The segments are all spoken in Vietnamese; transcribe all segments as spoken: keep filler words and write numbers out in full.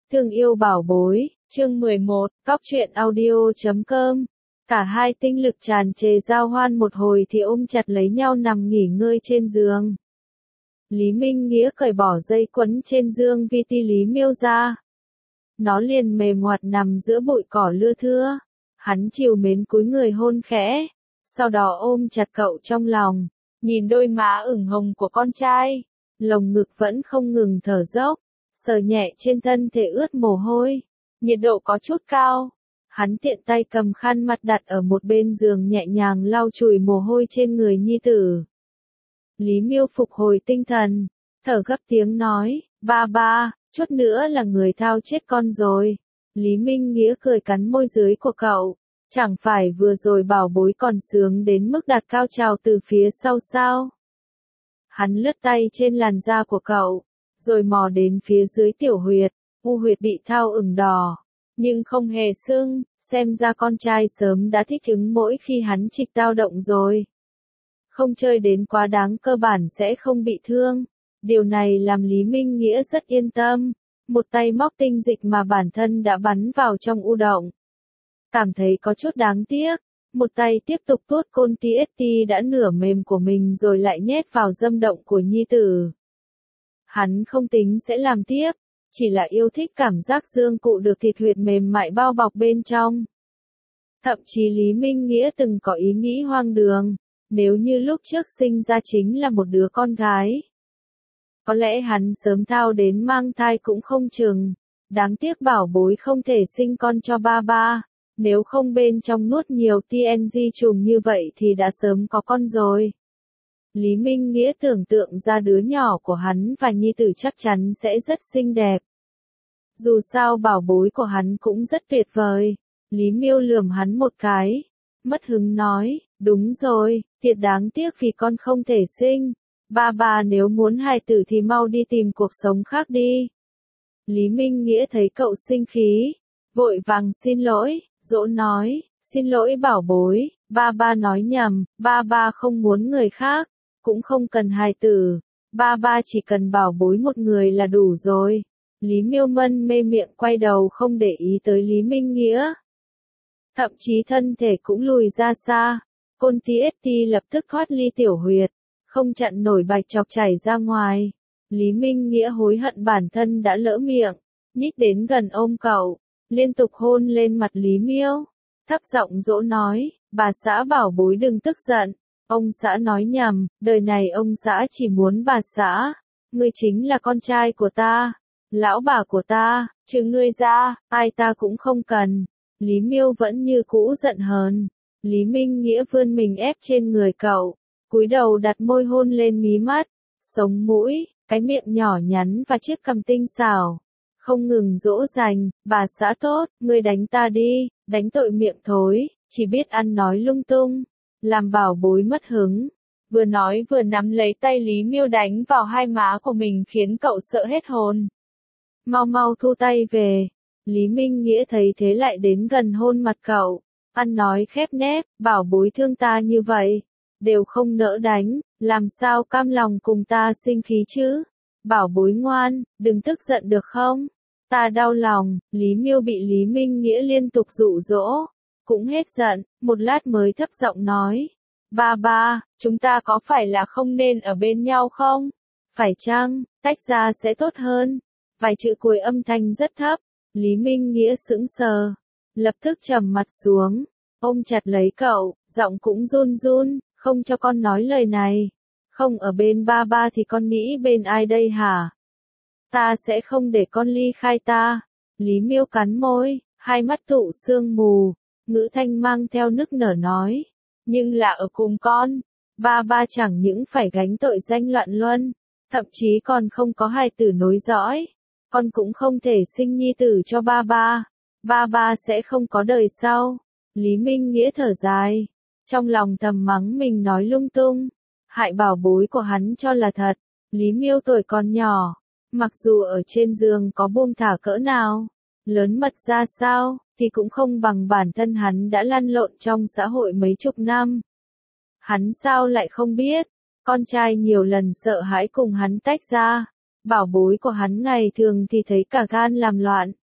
Thương yêu bảo bối, chương mười một, cóc truyện audio chấm com. Cả hai tinh lực tràn trề giao hoan một hồi thì ôm chặt lấy nhau nằm nghỉ ngơi trên giường. Lý Minh Nghĩa cởi bỏ dây quấn trên dương vi ti Lý Miêu ra. Nó liền mềm ngoặt nằm giữa bụi cỏ lưa thưa. Hắn trìu mến cúi người hôn khẽ, sau đó ôm chặt cậu trong lòng, nhìn đôi má ửng hồng của con trai, lồng ngực vẫn không ngừng thở dốc, sờ nhẹ trên thân thể ướt mồ hôi, nhiệt độ có chút cao. Hắn tiện tay cầm khăn mặt đặt ở một bên giường nhẹ nhàng lau chùi mồ hôi trên người nhi tử. Lý Miêu phục hồi tinh thần, thở gấp tiếng nói, ba ba, chút nữa là người thao chết con rồi. Lý Minh Nghĩa cười cắn môi dưới của cậu, chẳng phải vừa rồi bảo bối còn sướng đến mức đạt cao trào từ phía sau sao. Hắn lướt tay trên làn da của cậu, rồi mò đến phía dưới tiểu huyệt, u huyệt bị thao ửng đỏ, nhưng không hề sưng, xem ra con trai sớm đã thích ứng mỗi khi hắn trịch tao động rồi. Không chơi đến quá đáng cơ bản sẽ không bị thương, điều này làm Lý Minh Nghĩa rất yên tâm, một tay móc tinh dịch mà bản thân đã bắn vào trong u động. Cảm thấy có chút đáng tiếc, một tay tiếp tục tuốt côn tê ét tê đã nửa mềm của mình rồi lại nhét vào dâm động của nhi tử. Hắn không tính sẽ làm tiếp, chỉ là yêu thích cảm giác dương cụ được thịt huyệt mềm mại bao bọc bên trong. Thậm chí Lý Minh Nghĩa từng có ý nghĩ hoang đường, nếu như lúc trước sinh ra chính là một đứa con gái. Có lẽ hắn sớm thao đến mang thai cũng không chừng, đáng tiếc bảo bối không thể sinh con cho ba ba, nếu không bên trong nuốt nhiều tê en giê trùng như vậy thì đã sớm có con rồi. Lý Minh Nghĩa tưởng tượng ra đứa nhỏ của hắn và nhi tử chắc chắn sẽ rất xinh đẹp. Dù sao bảo bối của hắn cũng rất tuyệt vời. Lý Miêu lườm hắn một cái, mất hứng nói, đúng rồi, thiệt đáng tiếc vì con không thể sinh. Ba ba nếu muốn hài tử thì mau đi tìm cuộc sống khác đi. Lý Minh Nghĩa thấy cậu sinh khí, vội vàng xin lỗi, dỗ nói, xin lỗi bảo bối, ba ba nói nhầm, ba ba không muốn người khác, cũng không cần hài tử, ba ba chỉ cần bảo bối một người là đủ rồi. Lý Miêu Mân mê miệng quay đầu không để ý tới Lý Minh Nghĩa. Thậm chí thân thể cũng lùi ra xa, côn tê ét tê lập tức thoát ly tiểu huyệt, không chặn nổi bạch chọc chảy ra ngoài. Lý Minh Nghĩa hối hận bản thân đã lỡ miệng, nhích đến gần ôm cậu, liên tục hôn lên mặt Lý Miêu, thấp giọng dỗ nói, bà xã bảo bối đừng tức giận, ông xã nói nhầm, đời này ông xã chỉ muốn bà xã, ngươi chính là con trai của ta, lão bà của ta, trừ ngươi ra, ai ta cũng không cần. Lý Miêu vẫn như cũ giận hờn. Lý Minh Nghĩa vươn mình ép trên người cậu, cúi đầu đặt môi hôn lên mí mắt, sống mũi, cái miệng nhỏ nhắn và chiếc cằm tinh xảo. Không ngừng dỗ dành, bà xã tốt, ngươi đánh ta đi, đánh tội miệng thối, chỉ biết ăn nói lung tung, làm bảo bối mất hứng. Vừa nói vừa nắm lấy tay Lý Miêu đánh vào hai má của mình khiến cậu sợ hết hồn. Mau mau thu tay về. Lý Minh Nghĩa thấy thế lại đến gần hôn mặt cậu, ăn nói khép nép, bảo bối thương ta như vậy, đều không nỡ đánh, làm sao cam lòng cùng ta sinh khí chứ? Bảo bối ngoan, đừng tức giận được không? Ta đau lòng. Lý Miêu bị Lý Minh Nghĩa liên tục dụ dỗ, cũng hết giận, một lát mới thấp giọng nói, ba ba, chúng ta có phải là không nên ở bên nhau không? Phải chăng, tách ra sẽ tốt hơn? Vài chữ cuối âm thanh rất thấp. Lý Minh Nghĩa sững sờ, lập tức trầm mặt xuống, ôm chặt lấy cậu, giọng cũng run run, không cho con nói lời này. Không ở bên ba ba thì con nghĩ bên ai đây hả? Ta sẽ không để con ly khai ta. Lý Miêu cắn môi, hai mắt tụ sương mù, ngữ thanh mang theo nức nở nói, nhưng là ở cùng con, ba ba chẳng những phải gánh tội danh loạn luân, thậm chí còn không có hài tử nối dõi. Con cũng không thể sinh nhi tử cho ba ba, ba ba sẽ không có đời sau. Lý Minh Nghĩa thở dài, trong lòng thầm mắng mình nói lung tung, hại bảo bối của hắn cho là thật. Lý Miêu tuổi còn nhỏ, mặc dù ở trên giường có buông thả cỡ nào, lớn mật ra sao, thì cũng không bằng bản thân hắn đã lăn lộn trong xã hội mấy chục năm. Hắn sao lại không biết, con trai nhiều lần sợ hãi cùng hắn tách ra. Bảo bối của hắn ngày thường thì thấy cả gan làm loạn,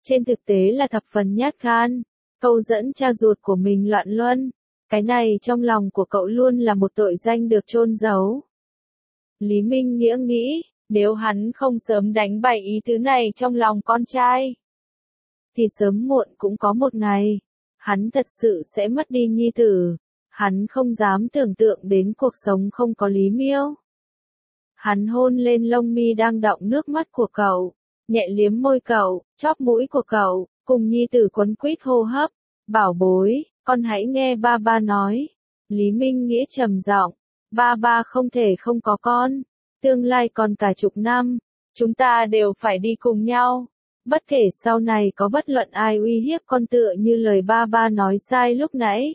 trên thực tế là thập phần nhát gan, câu dẫn cha ruột của mình loạn luân. Cái này trong lòng của cậu luôn là một tội danh được chôn giấu. Lý Minh Nghĩa nghĩ, nếu hắn không sớm đánh bày ý tứ này trong lòng con trai, thì sớm muộn cũng có một ngày, hắn thật sự sẽ mất đi nhi tử. Hắn không dám tưởng tượng đến cuộc sống không có Lý Miêu. Hắn hôn lên lông mi đang đọng nước mắt của cậu, nhẹ liếm môi cậu, chóp mũi của cậu, cùng nhi tử quấn quýt hô hấp. Bảo bối, con hãy nghe ba ba nói. Lý Minh Nghĩa trầm giọng, ba ba không thể không có con. Tương lai còn cả chục năm, chúng ta đều phải đi cùng nhau. Bất kể sau này có bất luận ai uy hiếp con tựa như lời ba ba nói sai lúc nãy,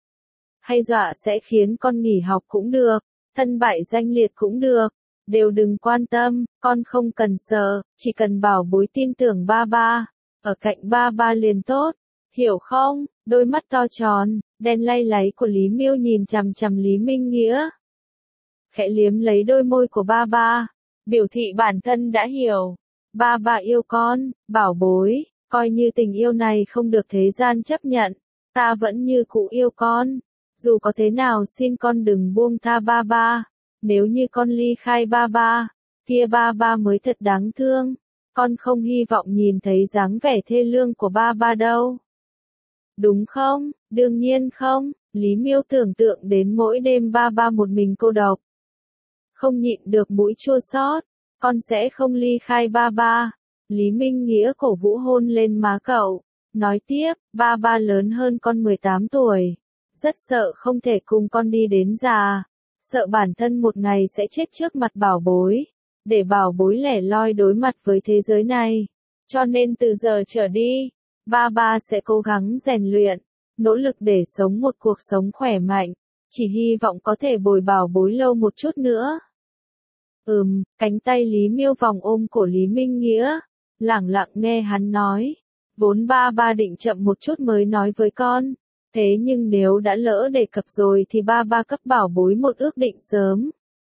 hay dọa sẽ khiến con nghỉ học cũng được, thân bại danh liệt cũng được, đều đừng quan tâm, con không cần sợ, chỉ cần bảo bối tin tưởng ba ba, ở cạnh ba ba liền tốt, hiểu không? Đôi mắt to tròn, đen lay láy của Lý Miêu nhìn chằm chằm Lý Minh Nghĩa, khẽ liếm lấy đôi môi của ba ba, biểu thị bản thân đã hiểu. Ba ba yêu con, bảo bối, coi như tình yêu này không được thế gian chấp nhận, ta vẫn như cũ yêu con. Dù có thế nào xin con đừng buông tha ba ba, nếu như con ly khai ba ba, kia ba ba mới thật đáng thương, con không hy vọng nhìn thấy dáng vẻ thê lương của ba ba đâu. Đúng không? Đương nhiên không, Lý Miêu tưởng tượng đến mỗi đêm ba ba một mình cô độc, không nhịn được mũi chua xót, con sẽ không ly khai ba ba. Lý Minh Nghĩa cổ vũ hôn lên má cậu, nói tiếp, ba ba lớn hơn con mười tám tuổi. Rất sợ không thể cùng con đi đến già, sợ bản thân một ngày sẽ chết trước mặt bảo bối, để bảo bối lẻ loi đối mặt với thế giới này. Cho nên từ giờ trở đi, ba ba sẽ cố gắng rèn luyện, nỗ lực để sống một cuộc sống khỏe mạnh, chỉ hy vọng có thể bồi bảo bối lâu một chút nữa. Ừm, cánh tay Lý Miêu vòng ôm cổ Lý Minh Nghĩa, lẳng lặng nghe hắn nói, vốn ba ba định chậm một chút mới nói với con. Thế nhưng nếu đã lỡ đề cập rồi thì ba ba cấp bảo bối một ước định sớm.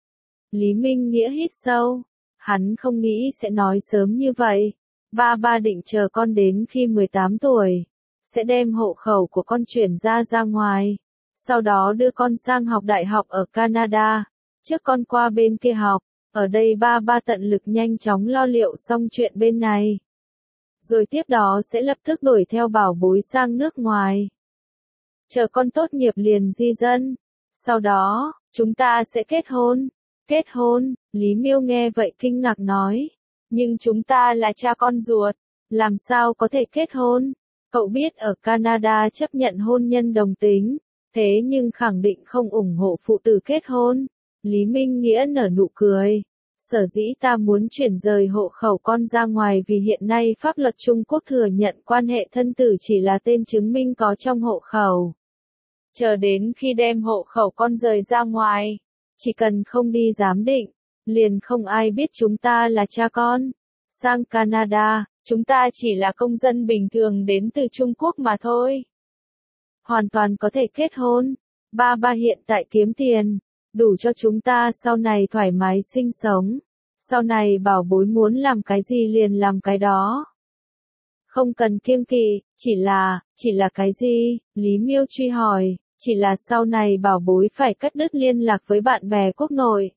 Lý Minh Nghĩa hít sâu, hắn không nghĩ sẽ nói sớm như vậy. Ba ba định chờ con đến khi mười tám tuổi, sẽ đem hộ khẩu của con chuyển ra ra ngoài, sau đó đưa con sang học đại học ở Canada, trước con qua bên kia học, ở đây ba ba tận lực nhanh chóng lo liệu xong chuyện bên này. Rồi tiếp đó sẽ lập tức đuổi theo bảo bối sang nước ngoài. Chờ con tốt nghiệp liền di dân. Sau đó, chúng ta sẽ kết hôn. Kết hôn, Lý Miêu nghe vậy kinh ngạc nói. Nhưng chúng ta là cha con ruột. Làm sao có thể kết hôn? Cậu biết ở Canada chấp nhận hôn nhân đồng tính. Thế nhưng khẳng định không ủng hộ phụ tử kết hôn. Lý Minh Nghĩa nở nụ cười. Sở dĩ ta muốn chuyển rời hộ khẩu con ra ngoài vì hiện nay pháp luật Trung Quốc thừa nhận quan hệ thân tử chỉ là tên chứng minh có trong hộ khẩu. Chờ đến khi đem hộ khẩu con rời ra ngoài, chỉ cần không đi giám định, liền không ai biết chúng ta là cha con. Sang Canada, chúng ta chỉ là công dân bình thường đến từ Trung Quốc mà thôi. Hoàn toàn có thể kết hôn. Ba ba hiện tại kiếm tiền, đủ cho chúng ta sau này thoải mái sinh sống. Sau này bảo bối muốn làm cái gì liền làm cái đó. Không cần kiêng kỵ, chỉ là, chỉ là cái gì? Lý Miêu truy hỏi, chỉ là sau này bảo bối phải cắt đứt liên lạc với bạn bè quốc nội.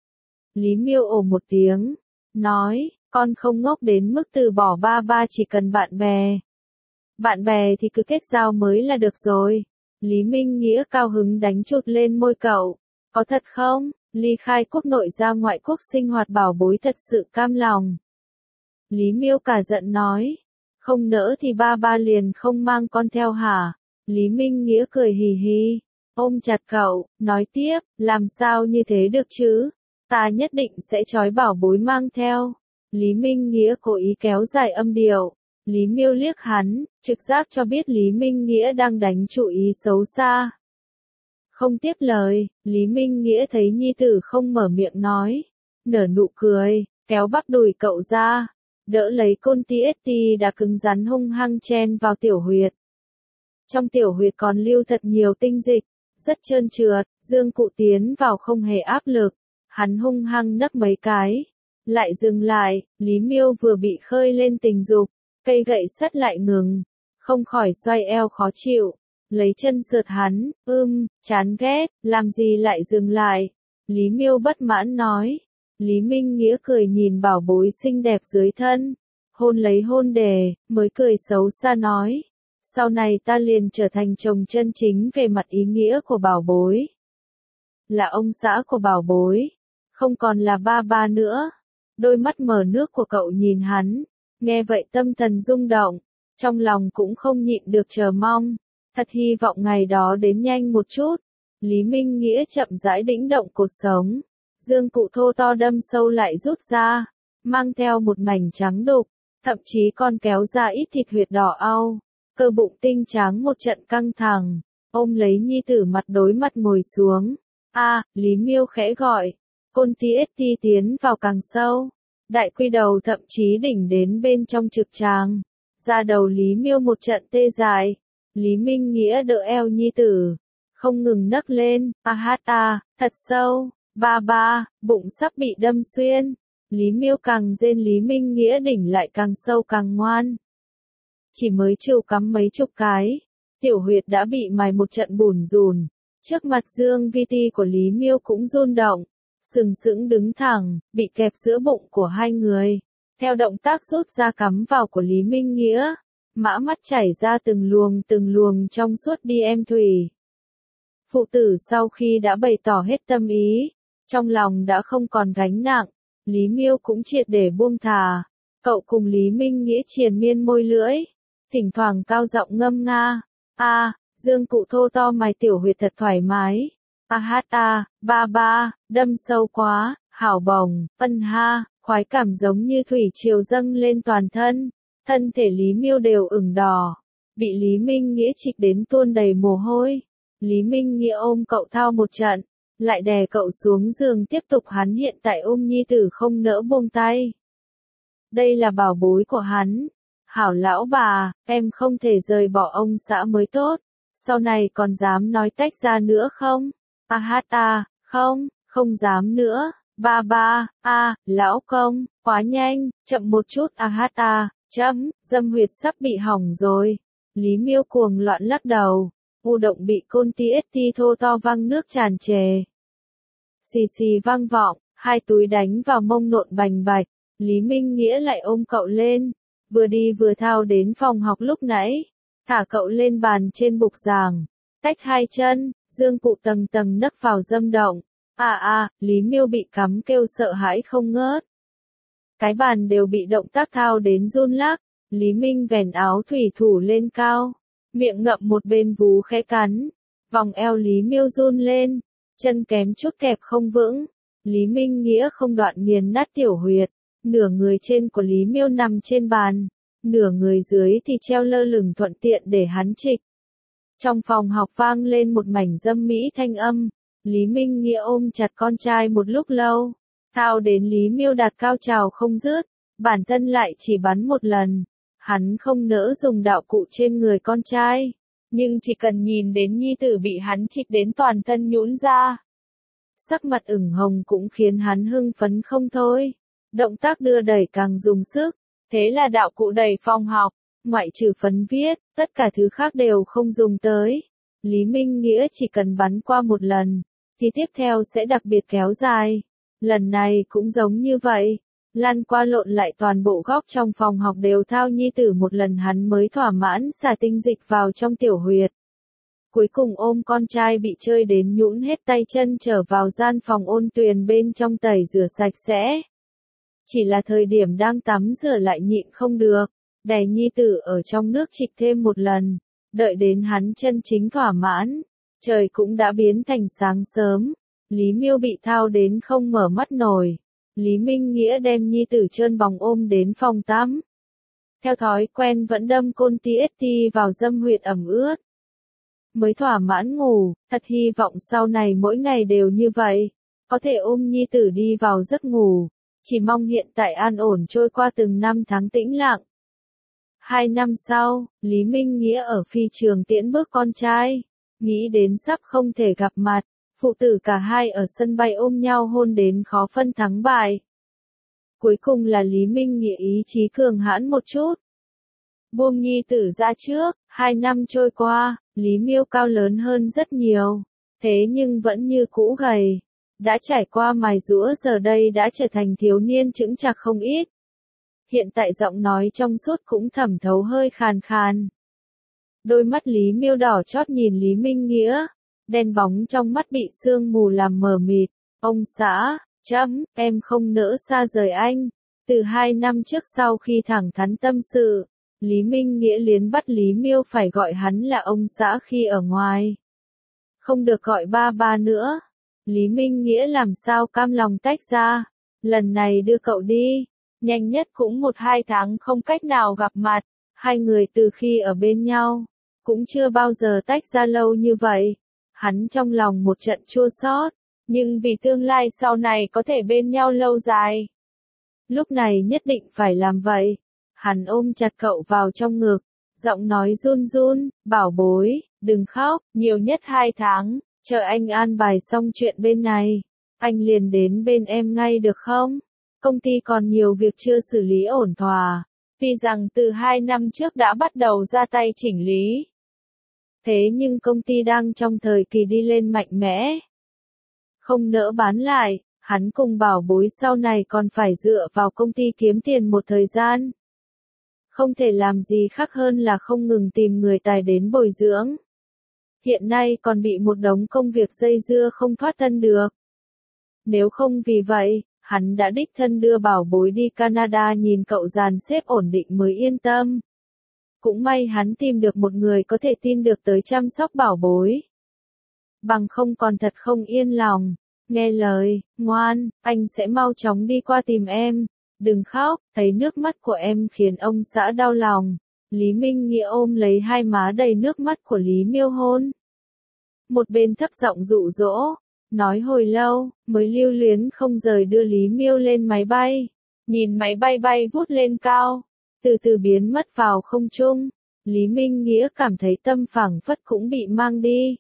Lý Miêu ồ một tiếng, nói, con không ngốc đến mức từ bỏ ba ba chỉ cần bạn bè. Bạn bè thì cứ kết giao mới là được rồi. Lý Minh Nghĩa cao hứng đánh chụt lên môi cậu. Có thật không? Ly khai quốc nội ra ngoại quốc sinh hoạt bảo bối thật sự cam lòng. Lý Miêu cả giận nói. Không nỡ thì ba ba liền không mang con theo hả? Lý Minh Nghĩa cười hì hì, ôm chặt cậu, nói tiếp, làm sao như thế được chứ? Ta nhất định sẽ trói bảo bối mang theo. Lý Minh Nghĩa cố ý kéo dài âm điệu. Lý Miêu liếc hắn, trực giác cho biết Lý Minh Nghĩa đang đánh chủ ý xấu xa. Không tiếp lời, Lý Minh Nghĩa thấy nhi tử không mở miệng nói. Nở nụ cười, kéo bắp đùi cậu ra. Đỡ lấy côn ti ét tê đã cứng rắn hung hăng chen vào tiểu huyệt. Trong tiểu huyệt còn lưu thật nhiều tinh dịch, rất trơn trượt, Dương Cụ tiến vào không hề áp lực. Hắn hung hăng nấc mấy cái, lại dừng lại, Lý Miêu vừa bị khơi lên tình dục, cây gậy sắt lại ngừng, không khỏi xoay eo khó chịu, lấy chân sượt hắn, ưm, chán ghét, làm gì lại dừng lại. Lý Miêu bất mãn nói. Lý Minh Nghĩa cười nhìn bảo bối xinh đẹp dưới thân, hôn lấy hôn đề, mới cười xấu xa nói. Sau này ta liền trở thành chồng chân chính về mặt ý nghĩa của bảo bối. Là ông xã của bảo bối, không còn là ba ba nữa. Đôi mắt mở nước của cậu nhìn hắn, nghe vậy tâm thần rung động, trong lòng cũng không nhịn được chờ mong. Thật hy vọng ngày đó đến nhanh một chút. Lý Minh Nghĩa chậm rãi đĩnh động cột sống. Dương cụ thô to đâm sâu lại rút ra, mang theo một mảnh trắng đục, thậm chí còn kéo ra ít thịt huyệt đỏ au. Cơ bụng tinh trắng một trận căng thẳng, ôm lấy nhi tử mặt đối mặt ngồi xuống. A, Lý Miêu khẽ gọi. Côn tí ết ti tiến vào càng sâu. Đại quy đầu thậm chí đỉnh đến bên trong trực tràng. Ra đầu Lý Miêu một trận tê dại. Lý Minh Nghĩa đỡ eo nhi tử, không ngừng nấc lên. A hát a, thật sâu. Ba ba, bụng sắp bị đâm xuyên. Lý Miêu càng rên Lý Minh Nghĩa đỉnh lại càng sâu càng ngoan. Chỉ mới chiều cắm mấy chục cái, tiểu huyệt đã bị mài một trận bùn rùn. Trước mặt Dương Vi Ti của Lý Miêu cũng run động, sừng sững đứng thẳng, bị kẹp giữa bụng của hai người. Theo động tác rút ra cắm vào của Lý Minh Nghĩa, mã mắt chảy ra từng luồng từng luồng trong suốt đi em thủy. Phụ tử sau khi đã bày tỏ hết tâm ý, trong lòng đã không còn gánh nặng, Lý Miêu cũng triệt để buông thà. Cậu cùng Lý Minh Nghĩa triền miên môi lưỡi, thỉnh thoảng cao giọng ngâm nga. A, Dương cụ thô to mài tiểu huyệt thật thoải mái. A hát a, ba ba, đâm sâu quá, hảo bồng, ân ha, khoái cảm giống như thủy triều dâng lên toàn thân. Thân thể Lý Miêu đều ửng đỏ, bị Lý Minh Nghĩa trịch đến tuôn đầy mồ hôi. Lý Minh Nghĩa ôm cậu thao một trận, lại đè cậu xuống giường tiếp tục. Hắn hiện tại ôm nhi tử không nỡ buông tay. Đây là bảo bối của hắn. Hảo lão bà, em không thể rời bỏ ông xã mới tốt. Sau này còn dám nói tách ra nữa không? A hát a, không, không dám nữa. Ba ba, a, lão công, quá nhanh, chậm một chút. A hát a, chấm, dâm huyệt sắp bị hỏng rồi. Lý Miêu cuồng loạn lắc đầu. U động bị côn tí ết ti thô to văng nước tràn trề. Xì xì vang vọng, hai túi đánh vào mông nộn bành bạch. Lý Minh Nghĩa lại ôm cậu lên, vừa đi vừa thao đến phòng học lúc nãy, thả cậu lên bàn trên bục giảng, tách hai chân, Dương cụ tầng tầng nấc vào dâm động. À à, Lý Miêu bị cắm kêu sợ hãi không ngớt. Cái bàn đều bị động tác thao đến run lắc. Lý Minh vèn áo thủy thủ lên cao, miệng ngậm một bên vú khẽ cắn, vòng eo Lý Miêu run lên, chân kém chút kẹp không vững. Lý Minh Nghĩa không đoạn nghiền nát tiểu huyệt, nửa người trên của Lý Miêu nằm trên bàn, nửa người dưới thì treo lơ lửng thuận tiện để hắn trịch. Trong phòng học vang lên một mảnh dâm mỹ thanh âm, Lý Minh Nghĩa ôm chặt con trai một lúc lâu, thao đến Lý Miêu đạt cao trào không dứt, bản thân lại chỉ bắn một lần. Hắn không nỡ dùng đạo cụ trên người con trai, nhưng chỉ cần nhìn đến nhi tử bị hắn trịch đến toàn thân nhũn ra, sắc mặt ửng hồng cũng khiến hắn hưng phấn không thôi. Động tác đưa đẩy càng dùng sức, thế là đạo cụ đẩy phòng học, ngoại trừ phấn viết, tất cả thứ khác đều không dùng tới. Lý Minh Nghĩa chỉ cần bắn qua một lần, thì tiếp theo sẽ đặc biệt kéo dài. Lần này cũng giống như vậy. Lăn qua lộn lại toàn bộ góc trong phòng học đều thao nhi tử một lần hắn mới thỏa mãn xả tinh dịch vào trong tiểu huyệt. Cuối cùng ôm con trai bị chơi đến nhũn hết tay chân trở vào gian phòng ôn tuyền bên trong tẩy rửa sạch sẽ. Chỉ là thời điểm đang tắm rửa lại nhịn không được, đè nhi tử ở trong nước trịch thêm một lần, đợi đến hắn chân chính thỏa mãn, trời cũng đã biến thành sáng sớm. Lý Miêu bị thao đến không mở mắt nổi. Lý Minh Nghĩa đem nhi tử trơn bóng ôm đến phòng tắm. Theo thói quen vẫn đâm côn tí ết ti vào dâm huyệt ẩm ướt. Mới thỏa mãn ngủ, thật hy vọng sau này mỗi ngày đều như vậy, có thể ôm nhi tử đi vào giấc ngủ. Chỉ mong hiện tại an ổn trôi qua từng năm tháng tĩnh lặng. Hai năm sau, Lý Minh Nghĩa ở phi trường tiễn bước con trai, nghĩ đến sắp không thể gặp mặt. Phụ tử cả hai ở sân bay ôm nhau hôn đến khó phân thắng bại. Cuối cùng là Lý Minh Nghĩa ý chí cường hãn một chút. buông nhi tử ra trước, hai năm trôi qua, Lý Miêu cao lớn hơn rất nhiều, thế nhưng vẫn như cũ gầy, đã trải qua mài giũa giờ đây đã trở thành thiếu niên chững chạc không ít. Hiện tại giọng nói trong suốt cũng thẩm thấu hơi khàn khàn. Đôi mắt Lý Miêu đỏ chót nhìn Lý Minh Nghĩa, đen bóng trong mắt bị sương mù làm mờ mịt. Ông xã, chấm, em không nỡ xa rời anh. Từ hai năm trước sau khi thẳng thắn tâm sự, Lý Minh Nghĩa liến bắt Lý Miêu phải gọi hắn là ông xã khi ở ngoài. Không được gọi ba ba nữa. Lý Minh Nghĩa làm sao cam lòng tách ra. Lần này đưa cậu đi. Nhanh nhất cũng một hai tháng không cách nào gặp mặt. Hai người từ khi ở bên nhau, cũng chưa bao giờ tách ra lâu như vậy. Hắn trong lòng một trận chua xót, nhưng vì tương lai sau này có thể bên nhau lâu dài. Lúc này nhất định phải làm vậy. Hắn ôm chặt cậu vào trong ngực, giọng nói run run, bảo bối, đừng khóc, nhiều nhất hai tháng, chờ anh an bài xong chuyện bên này. Anh liền đến bên em ngay được không? Công ty còn nhiều việc chưa xử lý ổn thỏa. Tuy rằng từ hai năm trước đã bắt đầu ra tay chỉnh lý. Thế nhưng công ty đang trong thời kỳ đi lên mạnh mẽ. Không nỡ bán lại, hắn cùng bảo bối sau này còn phải dựa vào công ty kiếm tiền một thời gian. Không thể làm gì khác hơn là không ngừng tìm người tài đến bồi dưỡng. Hiện nay còn bị một đống công việc dây dưa không thoát thân được. Nếu không vì vậy, hắn đã đích thân đưa bảo bối đi Canada nhìn cậu dàn xếp ổn định mới yên tâm. Cũng may hắn tìm được một người có thể tin được tới chăm sóc bảo bối. Bằng không còn thật không yên lòng. Nghe lời, ngoan, anh sẽ mau chóng đi qua tìm em. Đừng khóc, thấy nước mắt của em khiến ông xã đau lòng. Lý Minh Nghĩa ôm lấy hai má đầy nước mắt của Lý Miêu hôn. Một bên thấp giọng dụ dỗ, nói hồi lâu, mới lưu luyến không rời đưa Lý Miêu lên máy bay. Nhìn máy bay bay vút lên cao, từ từ biến mất vào không trung. Lý Minh Nghĩa cảm thấy tâm phảng phất cũng bị mang đi.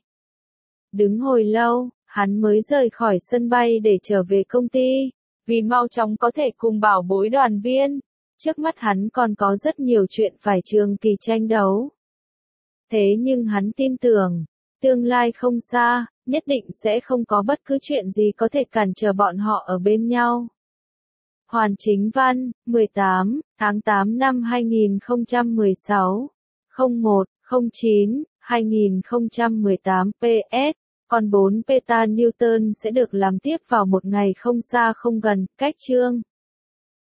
Đứng hồi lâu, hắn mới rời khỏi sân bay để trở về công ty, vì mau chóng có thể cùng bảo bối đoàn viên. Trước mắt hắn còn có rất nhiều chuyện phải trường kỳ tranh đấu. Thế nhưng hắn tin tưởng, tương lai không xa, nhất định sẽ không có bất cứ chuyện gì có thể cản trở bọn họ ở bên nhau. Hoàn Chính Văn, mười tám, tháng tám năm hai nghìn không trăm mười sáu, không một, không chín, hai nghìn không trăm mười tám pê ét, còn bốn peta Newton sẽ được làm tiếp vào một ngày không xa không gần, cách chương.